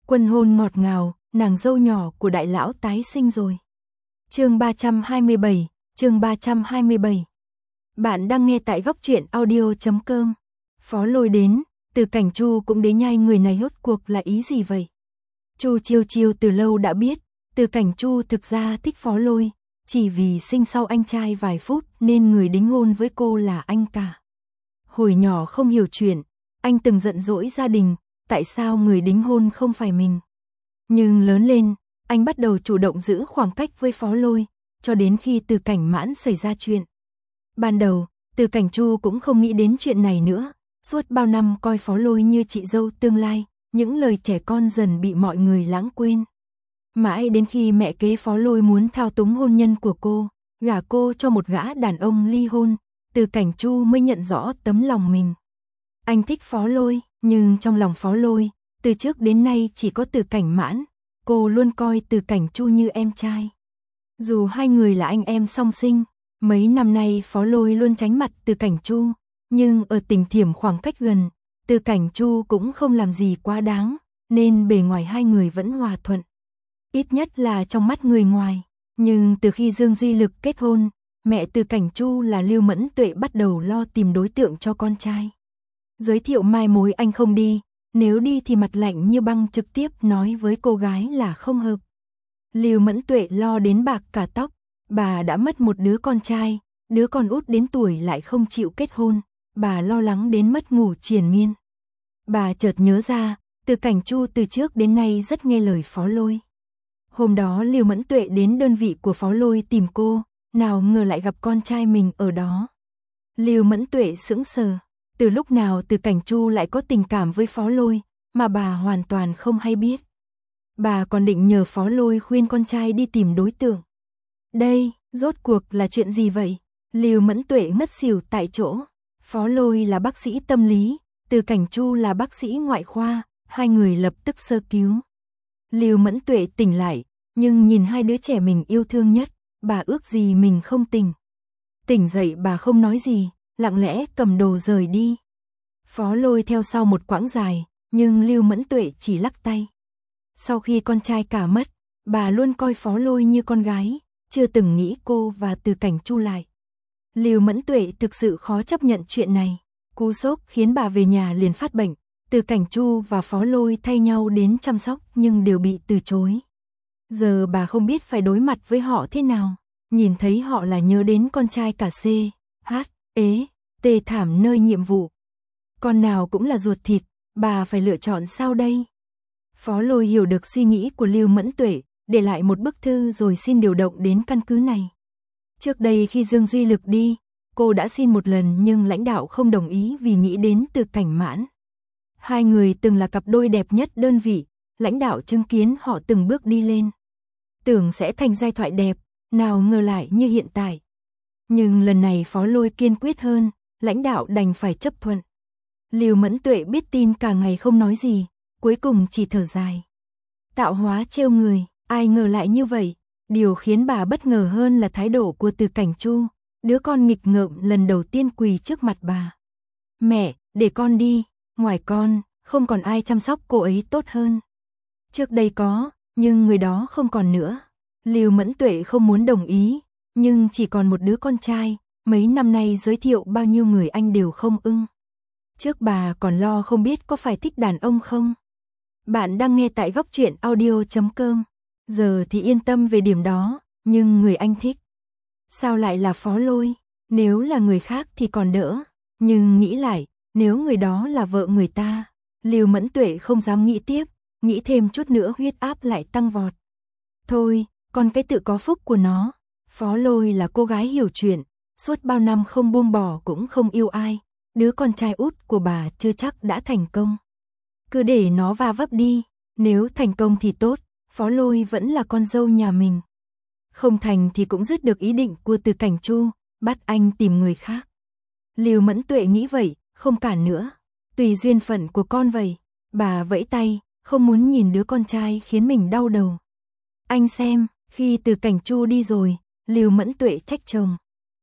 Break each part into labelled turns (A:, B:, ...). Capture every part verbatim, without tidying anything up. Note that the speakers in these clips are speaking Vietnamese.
A: Quân hôn ngọt ngào, nàng dâu nhỏ của đại lão tái sinh rồi. Chương ba trăm hai mươi bảy, chương ba trăm hai mươi bảy. Bạn đang nghe tại góc truyện audio chấm com. Phó Lôi đến, Từ Cảnh Chu cũng đến nhai người này rốt cuộc là ý gì vậy? Chu Chiêu Chiêu từ lâu đã biết, Từ Cảnh Chu thực ra thích Phó Lôi, chỉ vì sinh sau anh trai vài phút nên người đính hôn với cô là anh cả. Hồi nhỏ không hiểu chuyện, anh từng giận dỗi gia đình, tại sao người đính hôn không phải mình. Nhưng lớn lên, anh bắt đầu chủ động giữ khoảng cách với Phó Lôi, cho đến khi Từ Cảnh Mãn xảy ra chuyện. Ban đầu, Từ Cảnh Chu cũng không nghĩ đến chuyện này nữa, suốt bao năm coi Phó Lôi như chị dâu tương lai, những lời trẻ con dần bị mọi người lãng quên. Mãi đến khi mẹ kế Phó Lôi muốn thao túng hôn nhân của cô, gả cô cho một gã đàn ông ly hôn, Từ Cảnh Chu mới nhận rõ tấm lòng mình. Anh thích Phó Lôi, nhưng trong lòng Phó Lôi, từ trước đến nay chỉ có Từ Cảnh Mãn, cô luôn coi Từ Cảnh Chu như em trai. Dù hai người là anh em song sinh, mấy năm nay Phó Lôi luôn tránh mặt Từ Cảnh Chu, nhưng ở Tình Thiểm khoảng cách gần, Từ Cảnh Chu cũng không làm gì quá đáng, nên bề ngoài hai người vẫn hòa thuận. Ít nhất là trong mắt người ngoài, nhưng từ khi Dương Duy Lực kết hôn, mẹ Từ Cảnh Chu là Lưu Mẫn Tuệ bắt đầu lo tìm đối tượng cho con trai. Giới thiệu mai mối anh không đi, nếu đi thì mặt lạnh như băng trực tiếp nói với cô gái là không hợp. Lưu Mẫn Tuệ lo đến bạc cả tóc, bà đã mất một đứa con trai, đứa con út đến tuổi lại không chịu kết hôn, bà lo lắng đến mất ngủ triền miên. Bà chợt nhớ ra, Từ Cảnh Chu từ trước đến nay rất nghe lời Phó Lôi. Hôm đó Lưu Mẫn Tuệ đến đơn vị của Phó Lôi tìm cô, nào ngờ lại gặp con trai mình ở đó. Lưu Mẫn Tuệ sững sờ, từ lúc nào Từ Cảnh Chu lại có tình cảm với Phó Lôi, mà bà hoàn toàn không hay biết. Bà còn định nhờ Phó Lôi khuyên con trai đi tìm đối tượng. Đây, rốt cuộc là chuyện gì vậy? Lưu Mẫn Tuệ ngất xỉu tại chỗ. Phó Lôi là bác sĩ tâm lý, Từ Cảnh Chu là bác sĩ ngoại khoa, hai người lập tức sơ cứu. Lưu Mẫn Tuệ tỉnh lại, nhưng nhìn hai đứa trẻ mình yêu thương nhất, bà ước gì mình không tỉnh. Tỉnh dậy bà không nói gì, lặng lẽ cầm đồ rời đi. Phó Lôi theo sau một quãng dài, nhưng Lưu Mẫn Tuệ chỉ lắc tay. Sau khi con trai cả mất, bà luôn coi Phó Lôi như con gái, chưa từng nghĩ cô và Từ Cảnh Chu lại. Lưu Mẫn Tuệ thực sự khó chấp nhận chuyện này, cú sốc khiến bà về nhà liền phát bệnh. Từ Cảnh Chu và Phó Lôi thay nhau đến chăm sóc nhưng đều bị từ chối. Giờ bà không biết phải đối mặt với họ thế nào, nhìn thấy họ là nhớ đến con trai cả C, H, ế, tê thảm nơi nhiệm vụ. Con nào cũng là ruột thịt, bà phải lựa chọn sao đây? Phó Lôi hiểu được suy nghĩ của Lưu Mẫn Tuệ, để lại một bức thư rồi xin điều động đến căn cứ này. Trước đây khi Dương Duy Lực đi, cô đã xin một lần nhưng lãnh đạo không đồng ý vì nghĩ đến Từ Cảnh Mãn. Hai người từng là cặp đôi đẹp nhất đơn vị, lãnh đạo chứng kiến họ từng bước đi lên. Tưởng sẽ thành giai thoại đẹp, nào ngờ lại như hiện tại. Nhưng lần này Phó Lôi kiên quyết hơn, lãnh đạo đành phải chấp thuận. Lưu Mẫn Tuệ biết tin cả ngày không nói gì, cuối cùng chỉ thở dài. Tạo hóa trêu người, ai ngờ lại như vậy. Điều khiến bà bất ngờ hơn là thái độ của Từ Cảnh Chu, đứa con nghịch ngợm lần đầu tiên quỳ trước mặt bà. Mẹ, để con đi, ngoài con, không còn ai chăm sóc cô ấy tốt hơn. Trước đây có, nhưng người đó không còn nữa. Lưu Mẫn Tuệ không muốn đồng ý, nhưng chỉ còn một đứa con trai, mấy năm nay giới thiệu bao nhiêu người anh đều không ưng. Trước bà còn lo không biết có phải thích đàn ông không. Bạn đang nghe tại góc truyện audio chấm com. Giờ thì yên tâm về điểm đó, nhưng người anh thích. Sao lại là Phó Lôi? Nếu là người khác thì còn đỡ, nhưng nghĩ lại, nếu người đó là vợ người ta, Lưu Mẫn Tuệ không dám nghĩ tiếp, nghĩ thêm chút nữa huyết áp lại tăng vọt. Thôi, con cái tự có phúc của nó. Phó Lôi là cô gái hiểu chuyện, suốt bao năm không buông bỏ cũng không yêu ai, đứa con trai út của bà chưa chắc đã thành công. Cứ để nó va vấp đi, nếu thành công thì tốt, Phó Lôi vẫn là con dâu nhà mình. Không thành thì cũng dứt được ý định của Từ Cảnh Chu, bắt anh tìm người khác. Lưu Mẫn Tuệ nghĩ vậy, không cản nữa. Tùy duyên phận của con vậy. Bà vẫy tay, không muốn nhìn đứa con trai khiến mình đau đầu. Anh xem, khi Từ Cảnh Chu đi rồi, Lưu Mẫn Tuệ trách chồng.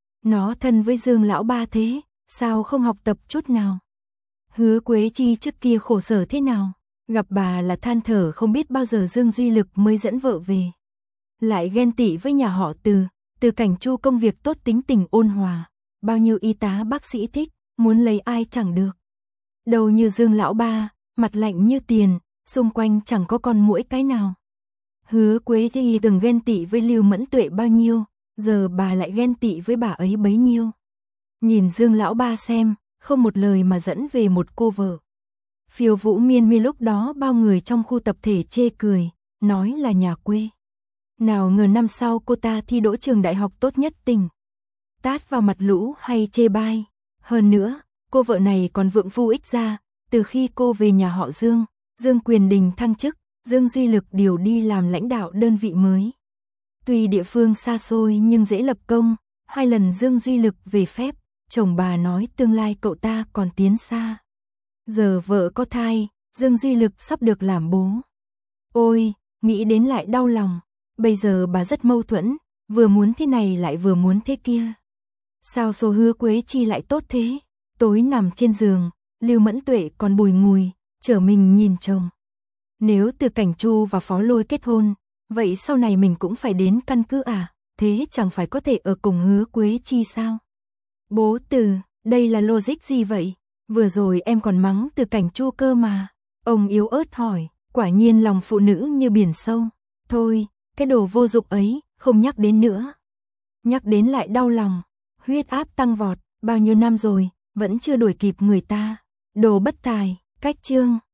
A: Nó thân với Dương lão ba thế, sao không học tập chút nào? Hứa Quế Chi trước kia khổ sở thế nào? Gặp bà là than thở không biết bao giờ Dương Duy Lực mới dẫn vợ về. Lại ghen tị với nhà họ Từ, Từ Cảnh Chu công việc tốt tính tình ôn hòa, bao nhiêu y tá bác sĩ thích, muốn lấy ai chẳng được. Đầu như Dương lão ba, mặt lạnh như tiền, xung quanh chẳng có con muỗi cái nào. Hứa Quế thì từng ghen tị với Lưu Mẫn Tuệ bao nhiêu, giờ bà lại ghen tị với bà ấy bấy nhiêu. Nhìn Dương lão ba xem, không một lời mà dẫn về một cô vợ. Phiêu Vũ Miên Mi lúc đó bao người trong khu tập thể chê cười, nói là nhà quê. Nào ngờ năm sau cô ta thi đỗ trường đại học tốt nhất tỉnh. Tát vào mặt lũ hay chê bai. Hơn nữa, cô vợ này còn vượng vu ích ra, từ khi cô về nhà họ Dương, Dương Quyền Đình thăng chức, Dương Duy Lực điều đi làm lãnh đạo đơn vị mới. Tuy địa phương xa xôi nhưng dễ lập công, hai lần Dương Duy Lực về phép, chồng bà nói tương lai cậu ta còn tiến xa. Giờ vợ có thai, Dương Duy Lực sắp được làm bố. Ôi, nghĩ đến lại đau lòng, bây giờ bà rất mâu thuẫn, vừa muốn thế này lại vừa muốn thế kia. Sao số Hứa Quế Chi lại tốt thế? Tối nằm trên giường, Lưu Mẫn Tuệ còn bùi ngùi, trở mình nhìn chồng. Nếu Từ Cảnh Chu và Phó Lôi kết hôn, vậy sau này mình cũng phải đến căn cứ à? Thế chẳng phải có thể ở cùng Hứa Quế Chi sao? Bố Từ, đây là logic gì vậy? Vừa rồi em còn mắng Từ Cảnh Chu cơ mà. Ông yếu ớt hỏi, quả nhiên lòng phụ nữ như biển sâu. Thôi, cái đồ vô dụng ấy, không nhắc đến nữa. Nhắc đến lại đau lòng, huyết áp tăng vọt, bao nhiêu năm rồi, vẫn chưa đuổi kịp người ta. Đồ bất tài, cách chương.